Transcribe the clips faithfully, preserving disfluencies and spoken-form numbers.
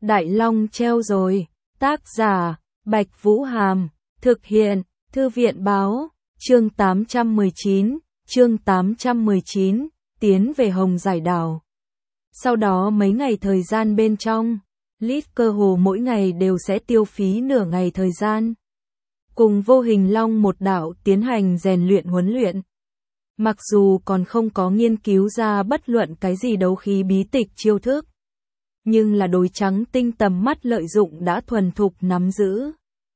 Đại Long treo rồi. Tác giả, Bạch Vũ Hàm. Thực hiện, Thư viện Báo. Chương tám trăm mười chín. Chương tám trăm mười chín. Tiến về Hồng Giải Đảo. Sau đó mấy ngày thời gian bên trong, Liz cơ hồ mỗi ngày đều sẽ tiêu phí nửa ngày thời gian cùng Vô Hình Long một đạo tiến hành rèn luyện huấn luyện. Mặc dù còn không có nghiên cứu ra bất luận cái gì đấu khí bí tịch chiêu thức, nhưng là đối trắng tinh tầm mắt lợi dụng đã thuần thục nắm giữ.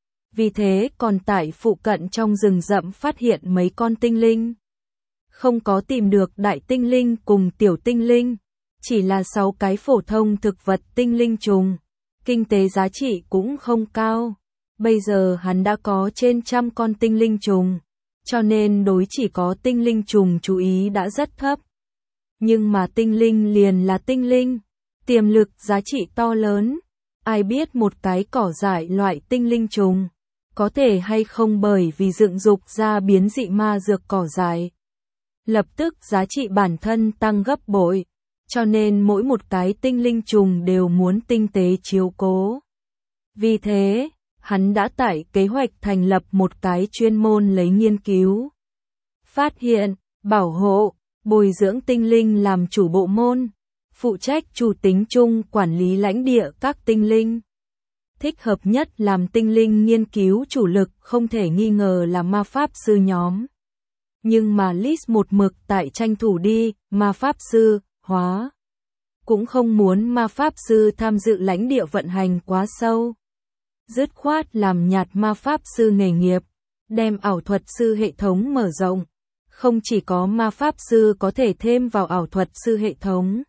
Vì thế còn tại phụ cận trong rừng rậm phát hiện mấy con tinh linh. Không có tìm được đại tinh linh cùng tiểu tinh linh, chỉ là sáu cái phổ thông thực vật tinh linh trùng, kinh tế giá trị cũng không cao. Bây giờ hắn đã có trên trăm con tinh linh trùng, cho nên đối chỉ có tinh linh trùng chú ý đã rất thấp. Nhưng mà tinh linh liền là tinh linh, tiềm lực giá trị to lớn. Ai biết một cái cỏ dại loại tinh linh trùng, có thể hay không bởi vì dựng dục ra biến dị ma dược cỏ dại, lập tức giá trị bản thân tăng gấp bội, cho nên mỗi một cái tinh linh trùng đều muốn tinh tế chiếu cố. Vì thế, hắn đã tại kế hoạch thành lập một cái chuyên môn lấy nghiên cứu, phát hiện, bảo hộ, bồi dưỡng tinh linh làm chủ bộ môn, phụ trách chủ tính chung quản lý lãnh địa các tinh linh. Thích hợp nhất làm tinh linh nghiên cứu chủ lực không thể nghi ngờ là ma pháp sư nhóm. Nhưng mà Liz một mực tại tranh thủ đi, ma pháp sư, hóa. Cũng không muốn ma pháp sư tham dự lãnh địa vận hành quá sâu. Dứt khoát làm nhạt ma pháp sư nghề nghiệp, đem ảo thuật sư hệ thống mở rộng. Không chỉ có ma pháp sư có thể thêm vào ảo thuật sư hệ thống,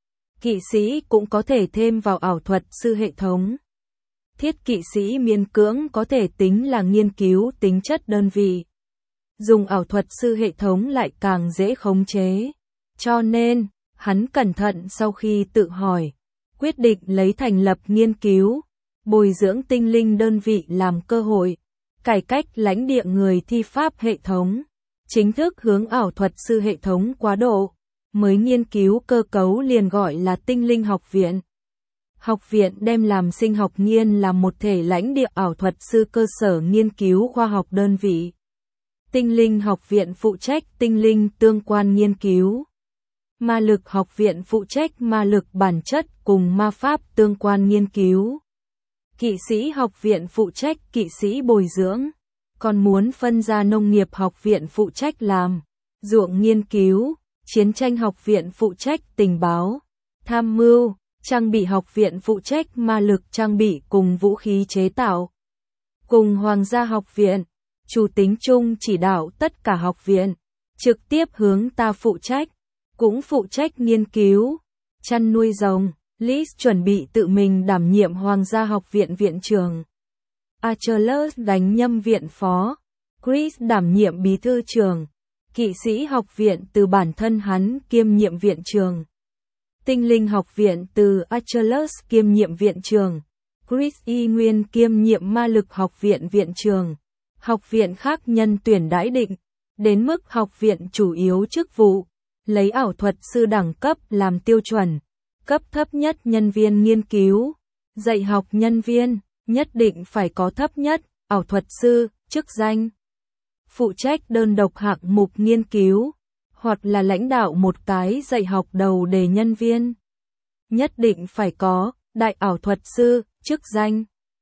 kỵ sĩ cũng có thể thêm vào ảo thuật sư hệ thống. Thiết kỵ sĩ miễn cưỡng có thể tính là nghiên cứu tính chất đơn vị. Dùng ảo thuật sư hệ thống lại càng dễ khống chế. Cho nên, hắn cẩn thận sau khi tự hỏi, quyết định lấy thành lập nghiên cứu, bồi dưỡng tinh linh đơn vị làm cơ hội, cải cách lãnh địa người thi pháp hệ thống, chính thức hướng ảo thuật sư hệ thống quá độ, mới nghiên cứu cơ cấu liền gọi là tinh linh học viện. Học viện đem làm sinh học nghiên là một thể lãnh địa ảo thuật sư cơ sở nghiên cứu khoa học đơn vị. Tinh linh học viện phụ trách tinh linh tương quan nghiên cứu. Ma lực học viện phụ trách ma lực bản chất cùng ma pháp tương quan nghiên cứu. Kỵ sĩ học viện phụ trách kỵ sĩ bồi dưỡng. Còn muốn phân ra nông nghiệp học viện phụ trách làm ruộng nghiên cứu. Chiến tranh học viện phụ trách tình báo, tham mưu. Trang bị học viện phụ trách ma lực trang bị cùng vũ khí chế tạo. Cùng Hoàng gia học viện, chủ tính chung chỉ đạo tất cả học viện, trực tiếp hướng ta phụ trách, cũng phụ trách nghiên cứu, chăn nuôi rồng. Liz chuẩn bị tự mình đảm nhiệm Hoàng gia học viện viện trưởng. Achilles đánh nhâm viện phó, Chris đảm nhiệm bí thư trưởng, kỵ sĩ học viện từ bản thân hắn kiêm nhiệm viện trưởng. Tinh linh học viện từ Achilles kiêm nhiệm viện trưởng, Chris y nguyên kiêm nhiệm ma lực học viện viện trưởng. Học viện khác nhân tuyển đãi định, đến mức học viện chủ yếu chức vụ, lấy ảo thuật sư đẳng cấp làm tiêu chuẩn, cấp thấp nhất nhân viên nghiên cứu, dạy học nhân viên, nhất định phải có thấp nhất, ảo thuật sư, chức danh. Phụ trách đơn độc hạng mục nghiên cứu, hoặc là lãnh đạo một cái dạy học đầu đề nhân viên. Nhất định phải có, đại ảo thuật sư, chức danh.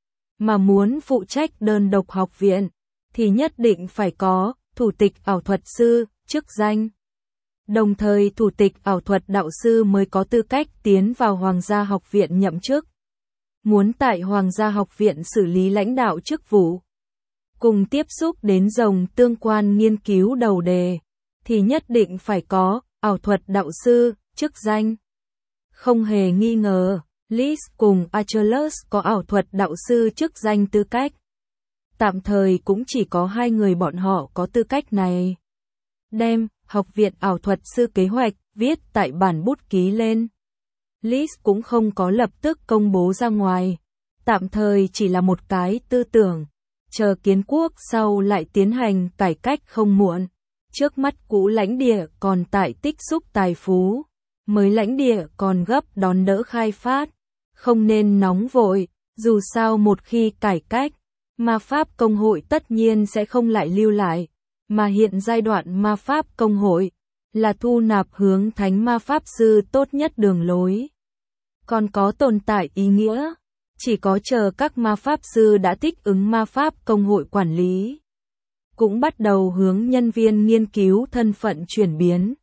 Mà muốn phụ trách đơn độc học viện, thì nhất định phải có, thủ tịch ảo thuật sư, chức danh. Đồng thời thủ tịch ảo thuật đạo sư mới có tư cách tiến vào Hoàng gia học viện nhậm chức. Muốn tại Hoàng gia học viện xử lý lãnh đạo chức vụ, cùng tiếp xúc đến rồng tương quan nghiên cứu đầu đề, thì nhất định phải có, ảo thuật đạo sư, chức danh. Không hề nghi ngờ, Liz cùng Achilles có ảo thuật đạo sư chức danh tư cách. Tạm thời cũng chỉ có hai người bọn họ có tư cách này. Đem, học viện ảo thuật sư kế hoạch, viết tại bản bút ký lên. Liz cũng không có lập tức công bố ra ngoài. Tạm thời chỉ là một cái tư tưởng. Chờ kiến quốc sau lại tiến hành cải cách không muộn. Trước mắt cũ lãnh địa còn tại tích xúc tài phú. Mới lãnh địa còn gấp đón đỡ khai phát. Không nên nóng vội, dù sao một khi cải cách, ma pháp công hội tất nhiên sẽ không lại lưu lại, mà hiện giai đoạn ma pháp công hội là thu nạp hướng thánh ma pháp sư tốt nhất đường lối. Còn có tồn tại ý nghĩa, chỉ có chờ các ma pháp sư đã thích ứng ma pháp công hội quản lý, cũng bắt đầu hướng nhân viên nghiên cứu thân phận chuyển biến,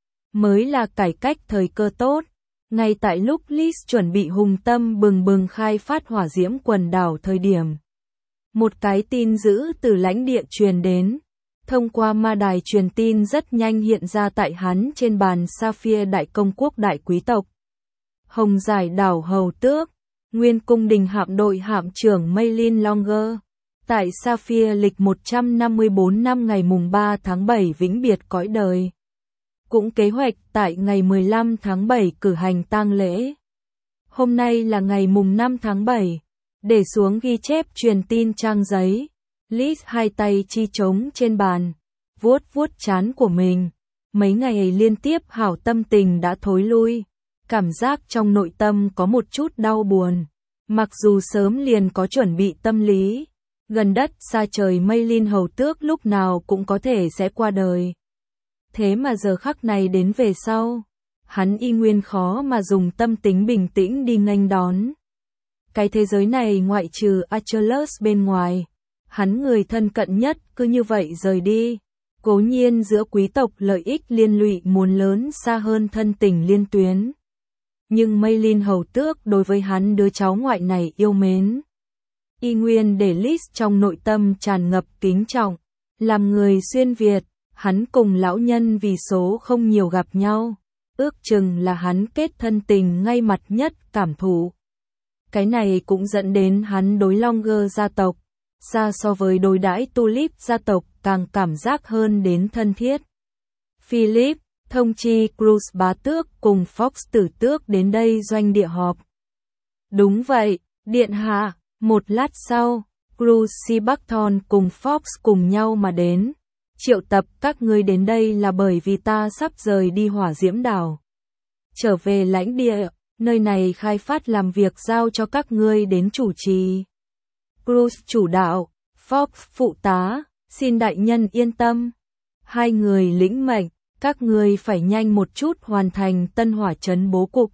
mới là cải cách thời cơ tốt. Ngay tại lúc Liz chuẩn bị hùng tâm bừng bừng khai phát hỏa diễm quần đảo thời điểm, một cái tin dữ từ lãnh địa truyền đến, thông qua ma đài truyền tin rất nhanh hiện ra tại hắn trên bàn Sapphire đại công quốc đại quý tộc. Hồng Giải đảo Hầu Tước, nguyên cung đình hạm đội hạm trưởng Maylin Longer, tại Sapphire lịch một trăm năm mươi bốn năm ngày mùng ba tháng bảy vĩnh biệt cõi đời. Cũng kế hoạch tại ngày mười lăm tháng bảy cử hành tang lễ. Hôm nay là ngày mùng năm tháng bảy, để xuống ghi chép truyền tin trang giấy. Liz hai tay chi trống trên bàn, vuốt vuốt trán của mình. Mấy ngày liên tiếp hảo tâm tình đã thối lui, cảm giác trong nội tâm có một chút đau buồn. Mặc dù sớm liền có chuẩn bị tâm lý, gần đất xa trời Maylin Hầu Tước lúc nào cũng có thể sẽ qua đời. Thế mà giờ khắc này đến về sau, hắn y nguyên khó mà dùng tâm tính bình tĩnh đi nghênh đón. Cái thế giới này ngoại trừ Achilles bên ngoài, hắn người thân cận nhất cứ như vậy rời đi. Cố nhiên giữa quý tộc lợi ích liên lụy muốn lớn xa hơn thân tình liên tuyến. Nhưng Maylin Hầu Tước đối với hắn đứa cháu ngoại này yêu mến. Y nguyên để Liz trong nội tâm tràn ngập kính trọng. Làm người xuyên Việt, hắn cùng lão nhân vì số không nhiều gặp nhau. Ước chừng là hắn kết thân tình ngay mặt nhất cảm thụ. Cái này cũng dẫn đến hắn đối Longer gia tộc, xa so với đối đãi Tulip gia tộc càng cảm giác hơn đến thân thiết. Philip, thông chi Cruz bá tước cùng Fox tử tước đến đây doanh địa họp. Đúng vậy, điện hạ. Một lát sau, Cruz Seabuckthorne cùng Fox cùng nhau mà đến. Triệu tập các ngươi đến đây là bởi vì ta sắp rời đi hỏa diễm đảo. Trở về lãnh địa, nơi này khai phát làm việc giao cho các ngươi đến chủ trì. Cruz chủ đạo, Fox phụ tá, xin đại nhân yên tâm. Hai người lĩnh mệnh, các ngươi phải nhanh một chút hoàn thành tân hỏa trấn bố cục.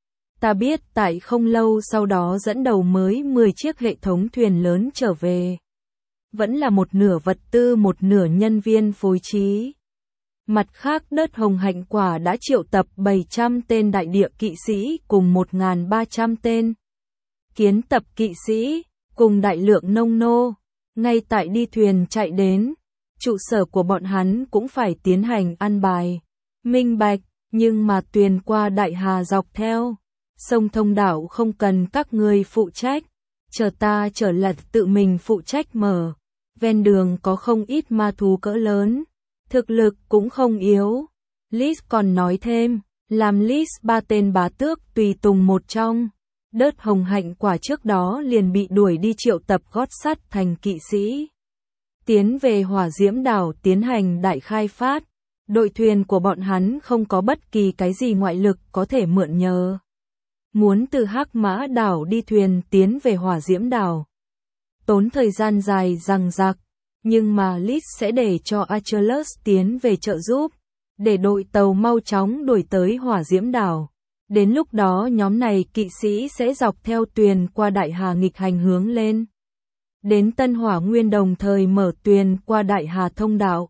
Ta biết tại không lâu sau đó dẫn đầu mới mười chiếc hệ thống thuyền lớn trở về. Vẫn là một nửa vật tư một nửa nhân viên phối trí. Mặt khác đớt hồng hạnh quả đã triệu tập bảy trăm tên đại địa kỵ sĩ cùng một nghìn ba trăm tên kiến tập kỵ sĩ cùng đại lượng nông nô. Ngay tại đi thuyền chạy đến, trụ sở của bọn hắn cũng phải tiến hành ăn bài. Minh bạch, nhưng mà tuyền qua đại hà dọc theo sông thông đảo không cần các ngươi phụ trách, chờ ta trở lật tự mình phụ trách mở. Ven đường có không ít ma thú cỡ lớn, thực lực cũng không yếu. Liz còn nói thêm, làm Liz ba tên bá tước tùy tùng một trong. Đớt hồng hạnh quả trước đó liền bị đuổi đi triệu tập gót sắt thành kỵ sĩ. Tiến về hỏa diễm đảo tiến hành đại khai phát. Đội thuyền của bọn hắn không có bất kỳ cái gì ngoại lực có thể mượn nhờ. Muốn từ Hắc Mã đảo đi thuyền tiến về hỏa diễm đảo. Tốn thời gian dài dằng dặc, nhưng mà Liz sẽ để cho Achilles tiến về trợ giúp, để đội tàu mau chóng đuổi tới hỏa diễm đảo. Đến lúc đó nhóm này kỵ sĩ sẽ dọc theo tuyền qua đại hà nghịch hành hướng lên. Đến Tân Hỏa Nguyên đồng thời mở tuyền qua đại hà thông đạo.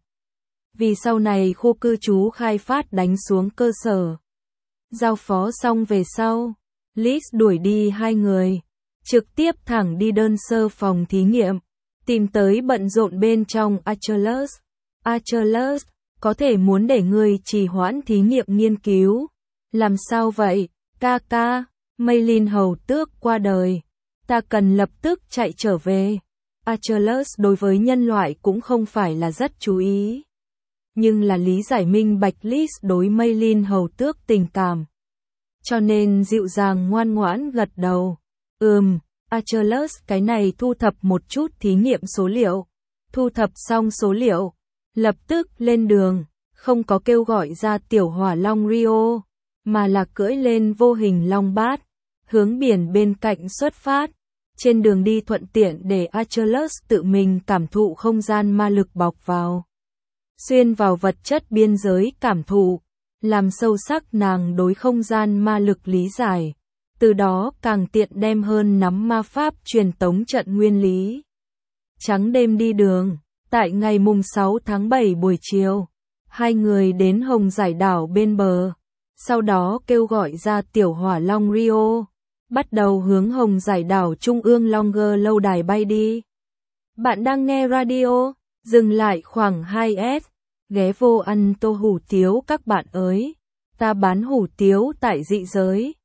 Vì sau này khu cư trú khai phát đánh xuống cơ sở. Giao phó xong về sau, Liz đuổi đi hai người. Trực tiếp thẳng đi đơn sơ phòng thí nghiệm, tìm tới bận rộn bên trong Achilles. Achilles, có thể muốn để ngươi trì hoãn thí nghiệm nghiên cứu. Làm sao vậy, ca ca, Maylin Hầu Tước qua đời. Ta cần lập tức chạy trở về. Achilles đối với nhân loại cũng không phải là rất chú ý. Nhưng là lý giải minh bạch Liz đối Maylin Hầu Tước tình cảm. Cho nên dịu dàng ngoan ngoãn gật đầu. Ừm, Achilles cái này thu thập một chút thí nghiệm số liệu. Thu thập xong số liệu, lập tức lên đường, không có kêu gọi ra tiểu hỏa long Rio, mà là cưỡi lên vô hình long bát, hướng biển bên cạnh xuất phát. Trên đường đi thuận tiện để Achilles tự mình cảm thụ không gian ma lực bọc vào. Xuyên vào vật chất biên giới cảm thụ, làm sâu sắc nàng đối không gian ma lực lý giải. Từ đó càng tiện đem hơn nắm ma pháp truyền tống trận nguyên lý. Trắng đêm đi đường, tại ngày mùng sáu tháng bảy buổi chiều, hai người đến Hồng Giải đảo bên bờ, sau đó kêu gọi ra tiểu hỏa long Rio, bắt đầu hướng Hồng Giải đảo trung ương Longer lâu đài bay đi. Bạn đang nghe radio, dừng lại khoảng hai phút, ghé vô ăn tô hủ tiếu các bạn ơi, ta bán hủ tiếu tại dị giới.